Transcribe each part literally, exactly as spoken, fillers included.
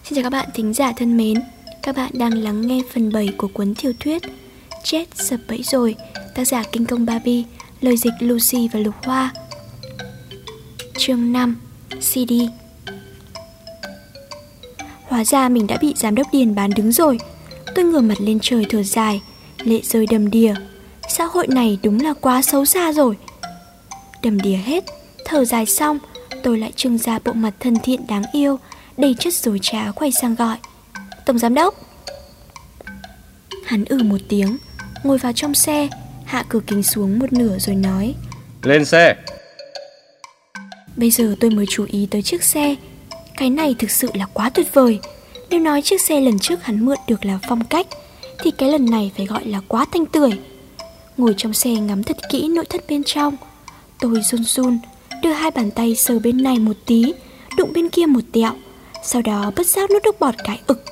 Xin chào các bạn thính giả thân mến. Các bạn đang lắng nghe phần bảy của cuốn tiểu thuyết Chết sập bẫy rồi, tác giả Kinh Công Barbie, lời dịch Lucy và Lục Hoa. Chương năm, xê đê. Hóa ra mình đã bị giám đốc Điền bán đứng rồi. Tôi ngửa mặt lên trời thở dài, lệ rơi đầm đìa. Xã hội này đúng là quá xấu xa rồi. Đầm đìa hết, thở dài xong, tôi lại trưng ra bộ mặt thân thiện đáng yêu, đầy chất dối trá quay sang gọi: Tổng giám đốc. Hắn ừ một tiếng, ngồi vào trong xe, hạ cửa kính xuống một nửa rồi nói: Lên xe. Bây giờ tôi mới chú ý tới chiếc xe. Cái này thực sự là quá tuyệt vời. Nếu nói chiếc xe lần trước hắn mượn được là phong cách, thì cái lần này phải gọi là quá thanh tưởi. Ngồi trong xe ngắm thật kỹ nội thất bên trong, tôi run run, đưa hai bàn tay sờ bên này một tí, đụng bên kia một tẹo, sau đó bất giác nuốt nước bọt cái ực.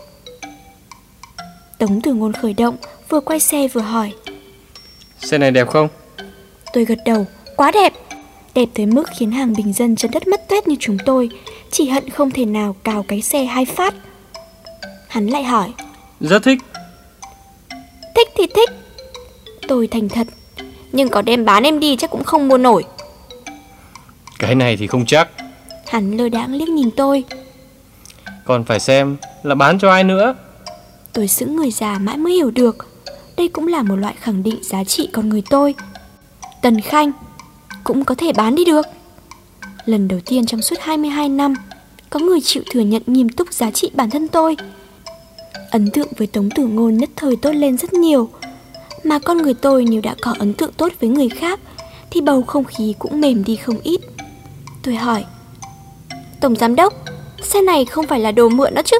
Tống Tử Ngôn khởi động, vừa quay xe vừa hỏi: Xe này đẹp không? Tôi gật đầu: Quá đẹp. Đẹp tới mức khiến hàng bình dân chân đất mất tuét như chúng tôi chỉ hận không thể nào cào cái xe hai phát. Hắn lại hỏi: Rất thích. Thích thì thích. Tôi thành thật: Nhưng có đem bán em đi chắc cũng không mua nổi. Cái này thì không chắc. Hắn lơ đãng liếc nhìn tôi: Còn phải xem là bán cho ai nữa. Tôi sững người già mãi mới hiểu được, đây cũng là một loại khẳng định giá trị con người tôi. Tần Khanh cũng có thể bán đi được. Lần đầu tiên trong suốt hai mươi hai năm, có người chịu thừa nhận nghiêm túc giá trị bản thân tôi. Ấn tượng với Tống Tử Ngôn nhất thời tốt lên rất nhiều. Mà con người tôi nếu đã có ấn tượng tốt với người khác, thì bầu không khí cũng mềm đi không ít. Tôi hỏi: Tổng giám đốc, xe này không phải là đồ mượn đó chứ?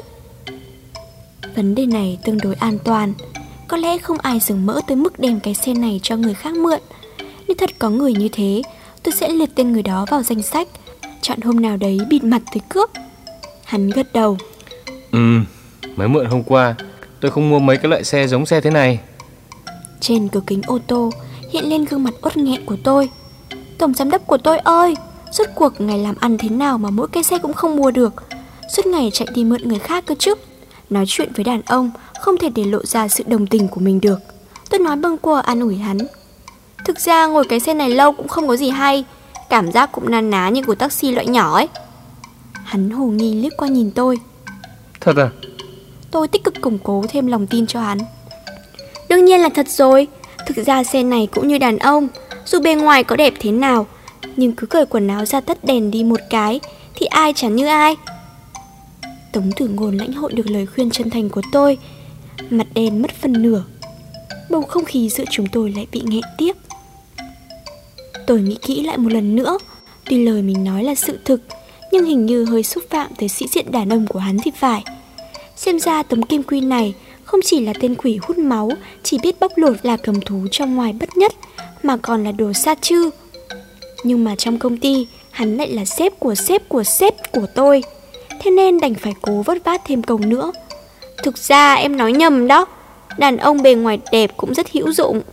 Vấn đề này tương đối an toàn. Có lẽ không ai dừng mỡ tới mức đem cái xe này cho người khác mượn. Nếu thật có người như thế, tôi sẽ liệt tên người đó vào danh sách, chọn hôm nào đấy bịt mặt tới cướp. Hắn gật đầu: Ừ, mới mượn hôm qua. Tôi không mua mấy cái loại xe giống xe thế này. Trên cửa kính ô tô hiện lên gương mặt uất nghẹn của tôi. Tổng giám đốc của tôi ơi, rốt cuộc ngài làm ăn thế nào mà mỗi cái xe cũng không mua được, suốt ngày chạy đi mượn người khác cơ chứ? Nói chuyện với đàn ông không thể để lộ ra sự đồng tình của mình được. Tôi nói bâng quơ an ủi hắn: Thực ra ngồi cái xe này lâu cũng không có gì hay, cảm giác cũng na ná như của taxi loại nhỏ ấy. Hắn hồ nghi liếc qua nhìn tôi: Thật à? Tôi tích cực củng cố thêm lòng tin cho hắn: Đương nhiên là thật rồi. Thực ra xe này cũng như đàn ông, dù bề ngoài có đẹp thế nào, nhưng cứ cởi quần áo ra tắt đèn đi một cái thì ai chẳng như ai. Tống Tử Ngôn lãnh hội được lời khuyên chân thành của tôi, mặt đen mất phần nửa. Bầu không khí giữa chúng tôi lại bị nghẹn tiếp. Tôi nghĩ kỹ lại một lần nữa. Tuy lời mình nói là sự thực, nhưng hình như hơi xúc phạm tới sĩ diện đàn ông của hắn thì phải. Xem ra tấm kim quy này không chỉ là tên quỷ hút máu, chỉ biết bóc lột là cầm thú trong ngoài bất nhất, mà còn là đồ sa chư. Nhưng mà trong công ty, hắn lại là sếp của sếp của sếp của tôi, thế nên đành phải cố vớt vát thêm câu nữa. Thực ra em nói nhầm đó, đàn ông bề ngoài đẹp cũng rất hữu dụng.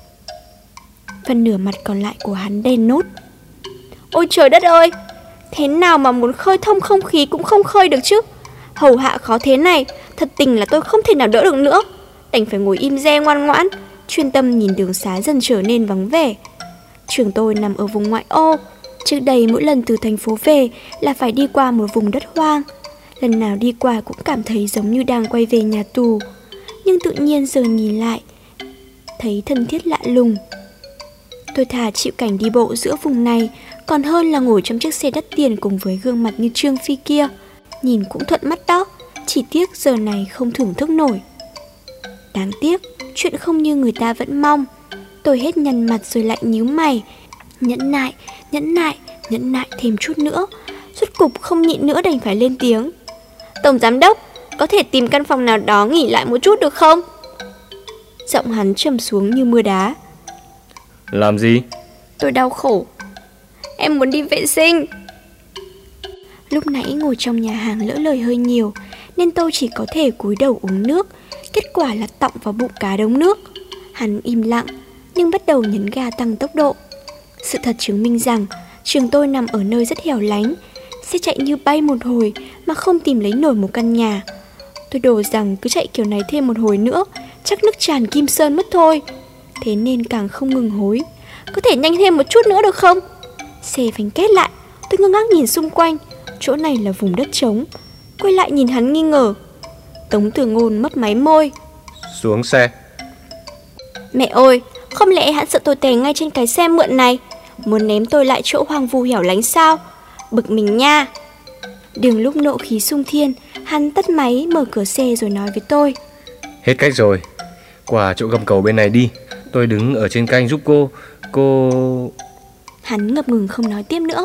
Phần nửa mặt còn lại của hắn đen nốt. Ôi trời đất ơi, thế nào mà muốn khơi thông không khí cũng không khơi được chứ? Hầu hạ khó thế này, thật tình là tôi không thể nào đỡ được nữa. Đành phải ngồi im re ngoan ngoãn, chuyên tâm nhìn đường xá dần trở nên vắng vẻ. Trường tôi nằm ở vùng ngoại ô. Trước đây mỗi lần từ thành phố về là phải đi qua một vùng đất hoang. Lần nào đi qua cũng cảm thấy giống như đang quay về nhà tù. Nhưng tự nhiên giờ nhìn lại, thấy thân thiết lạ lùng. Tôi thà chịu cảnh đi bộ giữa vùng này còn hơn là ngồi trong chiếc xe đắt tiền cùng với gương mặt như Trương Phi kia. Nhìn cũng thuận mắt đó, chỉ tiếc giờ này không thưởng thức nổi. Đáng tiếc, chuyện không như người ta vẫn mong. Tôi hết nhăn mặt rồi lại nhíu mày. Nhẫn nại, nhẫn nại, nhẫn nại thêm chút nữa. Rốt cục không nhịn nữa đành phải lên tiếng: Tổng giám đốc, có thể tìm căn phòng nào đó nghỉ lại một chút được không? Giọng hắn trầm xuống như mưa đá. Làm gì? Tôi đau khổ: Em muốn đi vệ sinh. Lúc nãy ngồi trong nhà hàng lỡ lời hơi nhiều, nên tôi chỉ có thể cúi đầu uống nước. Kết quả là tọng vào bụng cả đống nước. Hắn im lặng, nhưng bắt đầu nhấn ga tăng tốc độ. Sự thật chứng minh rằng trường tôi nằm ở nơi rất hẻo lánh. sẽ chạy như bay một hồi mà không tìm lấy nổi một căn nhà. Tôi đổ rằng cứ chạy kiểu này thêm một hồi nữa chắc nước tràn Kim Sơn mất thôi. Thế nên càng không ngừng hối. Có thể nhanh thêm một chút nữa được không? Xe phanh két lại. Tôi ngơ ngác nhìn xung quanh. Chỗ này là vùng đất trống. Quay lại nhìn hắn nghi ngờ. Tống Tử Ngôn mấp máy môi. Xuống xe. Mẹ ơi, không lẽ hắn sợ tôi té ngay trên cái xe mượn này, muốn ném tôi lại chỗ hoang vu hẻo lánh sao? Bực mình nha. Đường lúc nộ khí sung thiên, hắn tắt máy mở cửa xe rồi nói với tôi. Hết cách rồi, qua chỗ gầm cầu bên này đi. Tôi đứng ở trên canh giúp cô. Cô... Hắn ngập ngừng không nói tiếp nữa.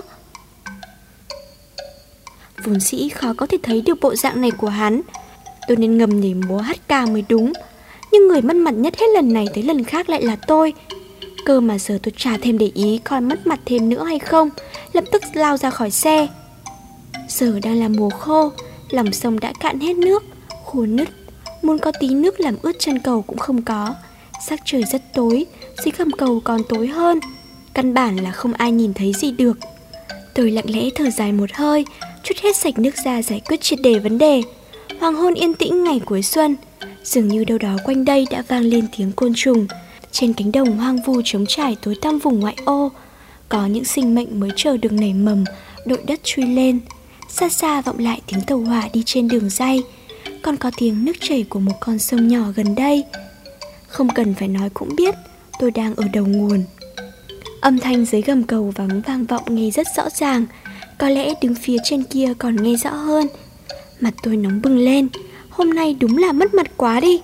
Vốn dĩ khó có thể thấy được bộ dạng này của hắn. Tôi nên ngầm nhảy múa hát ca mới đúng. Nhưng người mất mặt nhất hết lần này tới lần khác lại là tôi. Cơ mà giờ tôi chả thêm để ý coi mất mặt thêm nữa hay không, lập tức lao ra khỏi xe. Giờ đang là mùa khô, lòng sông đã cạn hết nước, khô nứt. Muốn có tí nước làm ướt chân cầu cũng không có. Sắc trời rất tối, dưới gầm cầu còn tối hơn. Căn bản là không ai nhìn thấy gì được. Tôi lặng lẽ thở dài một hơi, trút hết sạch nước ra giải quyết triệt đề vấn đề. Hoàng hôn yên tĩnh ngày cuối xuân. Dường như đâu đó quanh đây đã vang lên tiếng côn trùng. Trên cánh đồng hoang vu trống trải tối tăm vùng ngoại ô, có những sinh mệnh mới chờ được nảy mầm, đội đất chui lên. Xa xa vọng lại tiếng tàu hỏa đi trên đường ray. Còn có tiếng nước chảy của một con sông nhỏ gần đây. Không cần phải nói cũng biết tôi đang ở đầu nguồn. Âm thanh dưới gầm cầu vắng vang vọng nghe rất rõ ràng. Có lẽ đứng phía trên kia còn nghe rõ hơn. Mặt tôi nóng bừng lên. Hôm nay đúng là mất mặt quá đi.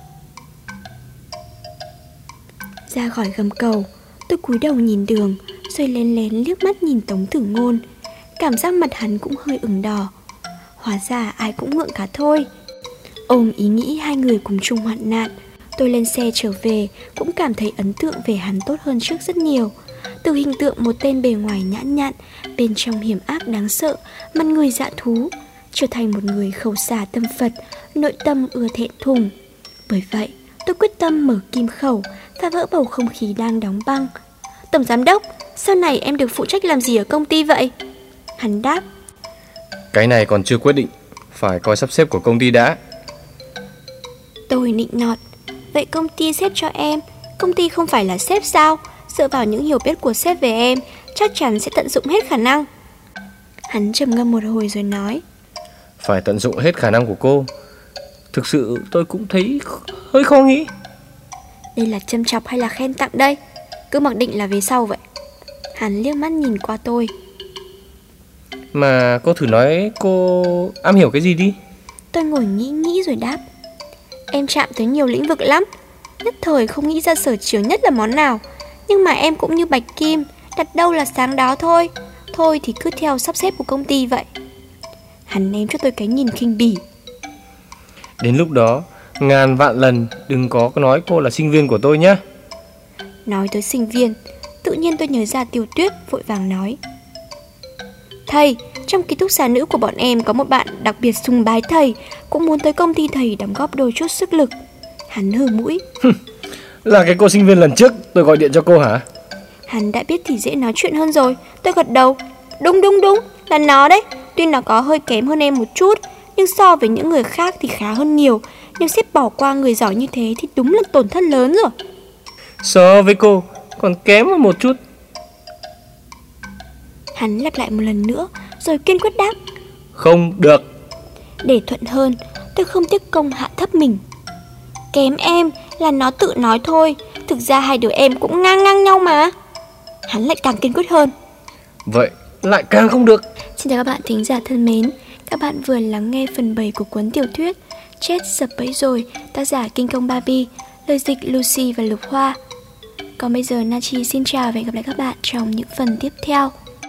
Ra khỏi gầm cầu, tôi cúi đầu nhìn đường, rồi lén lén liếc mắt nhìn Tống Tử Ngôn. Cảm giác mặt hắn cũng hơi ửng đỏ. Hóa ra ai cũng ngượng cả thôi. Ôm ý nghĩ hai người cùng chung hoạn nạn, tôi lên xe trở về cũng cảm thấy ấn tượng về hắn tốt hơn trước rất nhiều. Từ hình tượng một tên bề ngoài nhãn nhặn, bên trong hiểm ác đáng sợ, mặt người dạ thú, trở thành một người khẩu xả tâm Phật, nội tâm ưa thẹn thùng. Bởi vậy, tôi quyết tâm mở kim khẩu, phá vỡ bầu không khí đang đóng băng. Tổng giám đốc, sau này em được phụ trách làm gì ở công ty vậy? Hắn đáp. Cái này còn chưa quyết định, phải coi sắp xếp của công ty đã. Tôi nịnh nọt. Vậy công ty xếp cho em, công ty không phải là sếp sao? Dựa vào những hiểu biết của sếp về em, chắc chắn sẽ tận dụng hết khả năng. Hắn trầm ngâm một hồi rồi nói. Phải tận dụng hết khả năng của cô. Thực sự tôi cũng thấy hơi khó nghĩ. Đây là châm chọc hay là khen tặng đây? Cứ mặc định là về sau vậy. Hắn liếc mắt nhìn qua tôi. Mà cô thử nói cô am hiểu cái gì đi. Tôi ngồi nghĩ nghĩ rồi đáp. Em chạm tới nhiều lĩnh vực lắm. Nhất thời không nghĩ ra sở trường nhất là món nào. Nhưng mà em cũng như bạch kim, đặt đâu là sáng đó thôi. Thôi thì cứ theo sắp xếp của công ty vậy. Hắn ném cho tôi cái nhìn khinh bỉ. Đến lúc đó ngàn vạn lần đừng có nói cô là sinh viên của tôi nhé. Nói tới sinh viên, tự nhiên tôi nhớ ra Tiêu Tuyết, vội vàng nói. Thầy, trong ký túc xá nữ của bọn em có một bạn đặc biệt sùng bái thầy, cũng muốn tới công ty thầy đóng góp đôi chút sức lực. Hắn hừ mũi. Là cái cô sinh viên lần trước tôi gọi điện cho cô hả? Hắn đã biết thì dễ nói chuyện hơn rồi. Tôi gật đầu. Đúng đúng đúng, là nó đấy. Tuy nó có hơi kém hơn em một chút, nhưng so với những người khác thì khá hơn nhiều. Nếu sếp bỏ qua người giỏi như thế thì đúng là tổn thất lớn rồi. So với cô còn kém hơn một chút. Hắn lặp lại một lần nữa rồi kiên quyết đáp. Không được. Để thuận hơn, tôi không tiếc công hạ thấp mình. Kém em là nó tự nói thôi. Thực ra hai đứa em cũng ngang ngang nhau mà. Hắn lại càng kiên quyết hơn. Vậy lại càng không được. Xin chào các bạn thính giả thân mến. Các bạn vừa lắng nghe phần bảy của cuốn tiểu thuyết Chết sập bẫy rồi, tác giả Kinh Công Barbie, lời dịch Lucy và Lục Hoa. Còn bây giờ Nachi xin chào và hẹn gặp lại các bạn trong những phần tiếp theo.